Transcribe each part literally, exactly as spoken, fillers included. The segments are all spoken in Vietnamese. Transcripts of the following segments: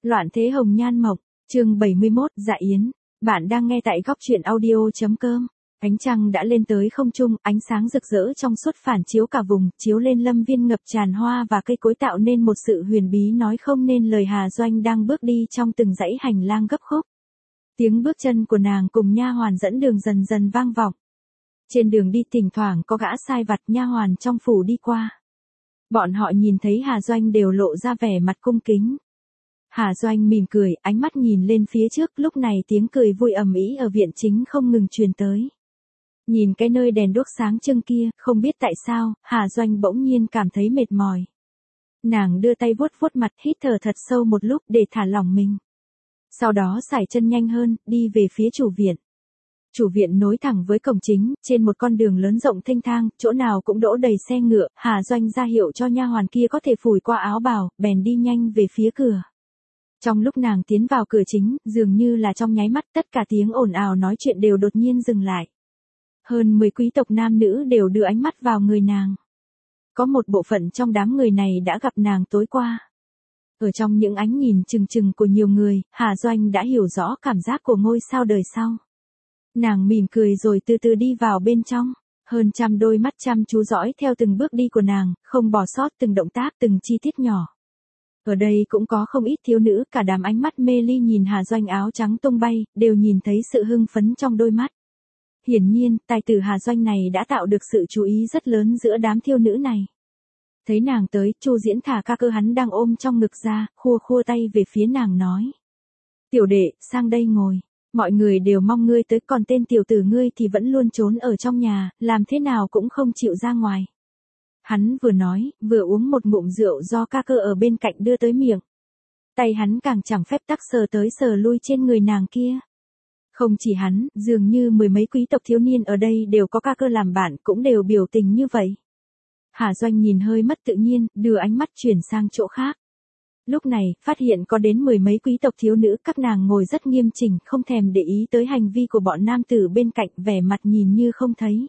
Loạn thế hồng nhan mộng, chương bảy mươi mốt, Dạ Yến. Bạn đang nghe tại góc truyện audio.com. Ánh trăng đã lên tới không trung, ánh sáng rực rỡ trong suốt phản chiếu cả vùng, chiếu lên lâm viên ngập tràn hoa và cây cối tạo nên một sự huyền bí nói không nên lời. Hà Doanh đang bước đi trong từng dãy hành lang gấp khúc. Tiếng bước chân của nàng cùng nha hoàn dẫn đường dần dần vang vọng. Trên đường đi thỉnh thoảng có gã sai vặt nha hoàn trong phủ đi qua. Bọn họ nhìn thấy Hà Doanh đều lộ ra vẻ mặt cung kính. Hà Doanh mỉm cười, ánh mắt nhìn lên phía trước, lúc này tiếng cười vui ầm ĩ ở viện chính không ngừng truyền tới. Nhìn cái nơi đèn đuốc sáng trưng kia, không biết tại sao, Hà Doanh bỗng nhiên cảm thấy mệt mỏi. Nàng đưa tay vuốt vuốt mặt, hít thở thật sâu một lúc để thả lỏng mình. Sau đó sải chân nhanh hơn, đi về phía chủ viện. Chủ viện nối thẳng với cổng chính, trên một con đường lớn rộng thênh thang, chỗ nào cũng đỗ đầy xe ngựa. Hà Doanh ra hiệu cho nha hoàn kia có thể phủi qua áo bào, bèn đi nhanh về phía cửa. Trong lúc nàng tiến vào cửa chính, dường như là trong nháy mắt tất cả tiếng ồn ào nói chuyện đều đột nhiên dừng lại. Hơn mười quý tộc nam nữ đều đưa ánh mắt vào người nàng. Có một bộ phận trong đám người này đã gặp nàng tối qua. Ở trong những ánh nhìn chừng chừng của nhiều người, Hà Doanh đã hiểu rõ cảm giác của ngôi sao đời sau. Nàng mỉm cười rồi từ từ đi vào bên trong. Hơn trăm đôi mắt chăm chú dõi theo từng bước đi của nàng, không bỏ sót từng động tác, từng chi tiết nhỏ. Ở đây cũng có không ít thiếu nữ, cả đám ánh mắt mê ly nhìn Hà Doanh áo trắng tung bay, đều nhìn thấy sự hưng phấn trong đôi mắt. Hiển nhiên, tài tử Hà Doanh này đã tạo được sự chú ý rất lớn giữa đám thiếu nữ này. Thấy nàng tới, Chu Diễn thả ca cơ hắn đang ôm trong ngực ra, khua khua tay về phía nàng nói. Tiểu đệ, sang đây ngồi. Mọi người đều mong ngươi tới, còn tên tiểu tử ngươi thì vẫn luôn trốn ở trong nhà, làm thế nào cũng không chịu ra ngoài. Hắn vừa nói, vừa uống một ngụm rượu do ca cơ ở bên cạnh đưa tới miệng. Tay hắn càng chẳng phép tắc sờ tới sờ lui trên người nàng kia. Không chỉ hắn, dường như mười mấy quý tộc thiếu niên ở đây đều có ca cơ làm bạn, cũng đều biểu tình như vậy. Hà Doanh nhìn hơi mất tự nhiên, đưa ánh mắt chuyển sang chỗ khác. Lúc này, phát hiện có đến mười mấy quý tộc thiếu nữ, các nàng ngồi rất nghiêm chỉnh, không thèm để ý tới hành vi của bọn nam tử bên cạnh, vẻ mặt nhìn như không thấy.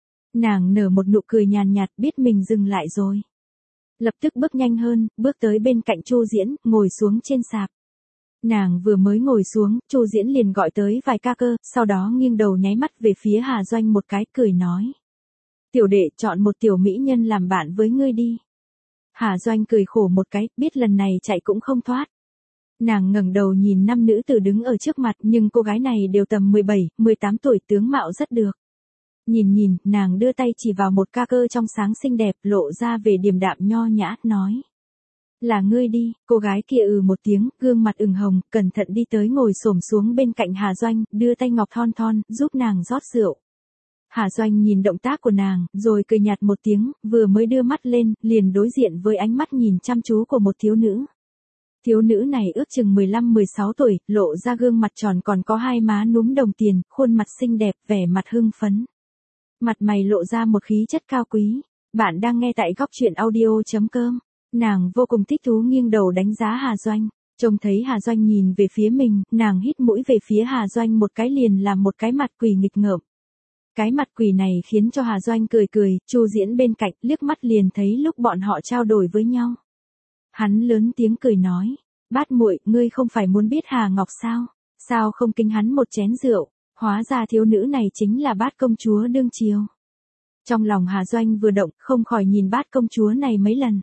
Nàng nở một nụ cười nhàn nhạt, biết mình dừng lại rồi. Lập tức bước nhanh hơn, bước tới bên cạnh Chu Diễn, ngồi xuống trên sạp. Nàng vừa mới ngồi xuống, Chu Diễn liền gọi tới vài ca cơ, sau đó nghiêng đầu nháy mắt về phía Hà Doanh một cái, cười nói. Tiểu đệ, chọn một tiểu mỹ nhân làm bạn với ngươi đi. Hà Doanh cười khổ một cái, biết lần này chạy cũng không thoát. Nàng ngẩng đầu nhìn năm nữ tử đứng ở trước mặt, nhưng cô gái này đều tầm mười bảy, mười tám tuổi, tướng mạo rất được. Nhìn nhìn, nàng đưa tay chỉ vào một ca cơ trong sáng xinh đẹp, lộ ra vẻ điềm đạm nho nhã, nói. Là ngươi đi. Cô gái kia ừ một tiếng, gương mặt ửng hồng, cẩn thận đi tới ngồi xổm xuống bên cạnh Hà Doanh, đưa tay ngọc thon thon, giúp nàng rót rượu. Hà Doanh nhìn động tác của nàng, rồi cười nhạt một tiếng, vừa mới đưa mắt lên, liền đối diện với ánh mắt nhìn chăm chú của một thiếu nữ. Thiếu nữ này ước chừng mười lăm mười sáu tuổi, lộ ra gương mặt tròn, còn có hai má núm đồng tiền, khuôn mặt xinh đẹp, vẻ mặt hưng phấn. Mặt mày lộ ra một khí chất cao quý. Bạn đang nghe tại góc truyện audio.com. Nàng vô cùng thích thú nghiêng đầu đánh giá Hà Doanh. Trông thấy Hà Doanh nhìn về phía mình, nàng hít mũi về phía Hà Doanh một cái liền làm một cái mặt quỷ nghịch ngợm. Cái mặt quỷ này khiến cho Hà Doanh cười cười, Chu Diễn bên cạnh liếc mắt liền thấy lúc bọn họ trao đổi với nhau. Hắn lớn tiếng cười nói, Bát muội, ngươi không phải muốn biết Hà Ngọc sao? Sao không kính hắn một chén rượu? Hóa ra thiếu nữ này chính là Bát công chúa đương triều. Trong lòng Hà Doanh vừa động, không khỏi nhìn Bát công chúa này mấy lần.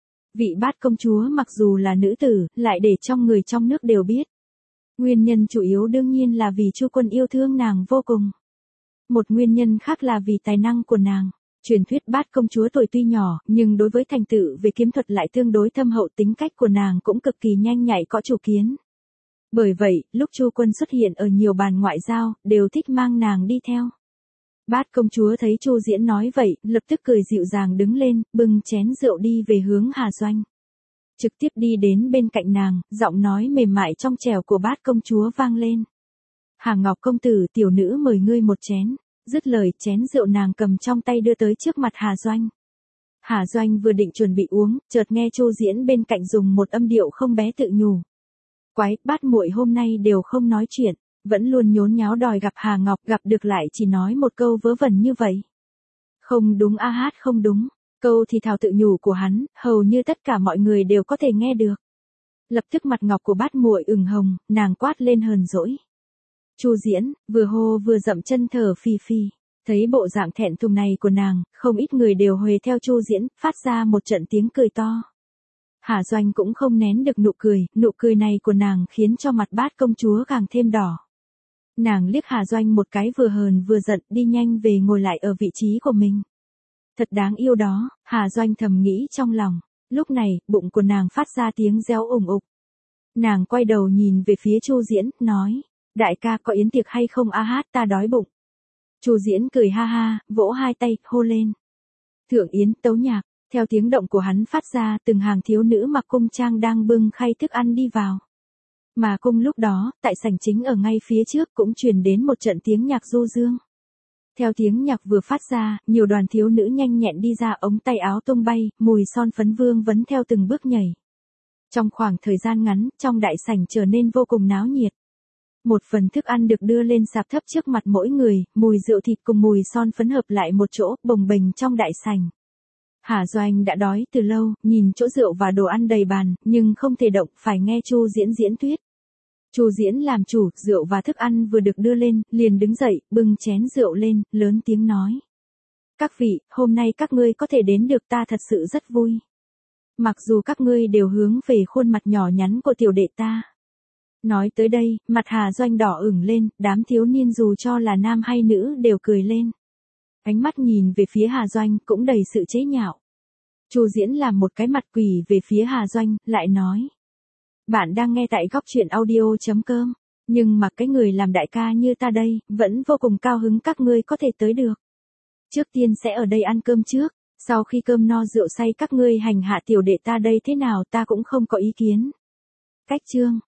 Vị Bát công chúa mặc dù là nữ tử, lại để trong người trong nước đều biết. Nguyên nhân chủ yếu đương nhiên là vì Chu Quân yêu thương nàng vô cùng. Một nguyên nhân khác là vì tài năng của nàng. Truyền thuyết Bát công chúa tuổi tuy nhỏ, nhưng đối với thành tựu về kiếm thuật lại tương đối thâm hậu, tính cách của nàng cũng cực kỳ nhanh nhạy, có chủ kiến. Bởi vậy, lúc Chu Quân xuất hiện ở nhiều bàn ngoại giao, đều thích mang nàng đi theo. Bát công chúa thấy Chu Diễn nói vậy, lập tức cười dịu dàng đứng lên, bưng chén rượu đi về hướng Hà Doanh. Trực tiếp đi đến bên cạnh nàng, giọng nói mềm mại trong trẻo của Bát công chúa vang lên. Hà Ngọc công tử, tiểu nữ mời ngươi một chén. Dứt lời, chén rượu nàng cầm trong tay đưa tới trước mặt Hà Doanh. Hà Doanh vừa định chuẩn bị uống, chợt nghe Chu Diễn bên cạnh dùng một âm điệu không bé tự nhủ. Quái, Bát muội hôm nay đều không nói chuyện, vẫn luôn nhốn nháo đòi gặp Hà Ngọc, gặp được lại chỉ nói một câu vớ vẩn như vậy. Không đúng a hát không đúng, câu thì thào tự nhủ của hắn, hầu như tất cả mọi người đều có thể nghe được. Lập tức mặt ngọc của bát muội ửng hồng, nàng quát lên hờn dỗi. Chu Diễn, vừa hô vừa dậm chân thở phì phì. Thấy bộ dạng thẹn thùng này của nàng, không ít người đều huề theo Chu Diễn, phát ra một trận tiếng cười to. Hà Doanh cũng không nén được nụ cười, nụ cười này của nàng khiến cho mặt bát công chúa càng thêm đỏ. Nàng liếc Hà Doanh một cái vừa hờn vừa giận, đi nhanh về ngồi lại ở vị trí của mình. Thật đáng yêu đó, Hà Doanh thầm nghĩ trong lòng. Lúc này, bụng của nàng phát ra tiếng réo ủng ục. Nàng quay đầu nhìn về phía Chu Diễn, nói, đại ca có yến tiệc hay không a hát ta đói bụng. Chu Diễn cười ha ha, vỗ hai tay, hô lên. Thượng yến, tấu nhạc, theo tiếng động của hắn phát ra, từng hàng thiếu nữ mặc cung trang đang bưng khay thức ăn đi vào. Mà cung lúc đó, tại sảnh chính ở ngay phía trước cũng truyền đến một trận tiếng nhạc du dương. Theo tiếng nhạc vừa phát ra, nhiều đoàn thiếu nữ nhanh nhẹn đi ra, ống tay áo tung bay, mùi son phấn vương vấn theo từng bước nhảy. Trong khoảng thời gian ngắn, trong đại sảnh trở nên vô cùng náo nhiệt. Một phần thức ăn được đưa lên sạp thấp trước mặt mỗi người, mùi rượu thịt cùng mùi son phấn hợp lại một chỗ, bồng bềnh trong đại sảnh. Hà Doanh đã đói từ lâu, nhìn chỗ rượu và đồ ăn đầy bàn, nhưng không thể động, phải nghe Chu Diễn diễn thuyết. Chu Diễn làm chủ, rượu và thức ăn vừa được đưa lên, liền đứng dậy, bưng chén rượu lên, lớn tiếng nói. Các vị, hôm nay các ngươi có thể đến được ta thật sự rất vui. Mặc dù các ngươi đều hướng về khuôn mặt nhỏ nhắn của tiểu đệ ta. Nói tới đây, mặt Hà Doanh đỏ ửng lên, đám thiếu niên dù cho là nam hay nữ đều cười lên. Ánh mắt nhìn về phía Hà Doanh cũng đầy sự chế nhạo. Chu Diễn làm một cái mặt quỷ về phía Hà Doanh, lại nói. Bạn đang nghe tại góc truyện audio chấm com, nhưng mà cái người làm đại ca như ta đây, vẫn vô cùng cao hứng các ngươi có thể tới được. Trước tiên sẽ ở đây ăn cơm trước, sau khi cơm no rượu say các ngươi hành hạ tiểu đệ ta đây thế nào ta cũng không có ý kiến. Cách chương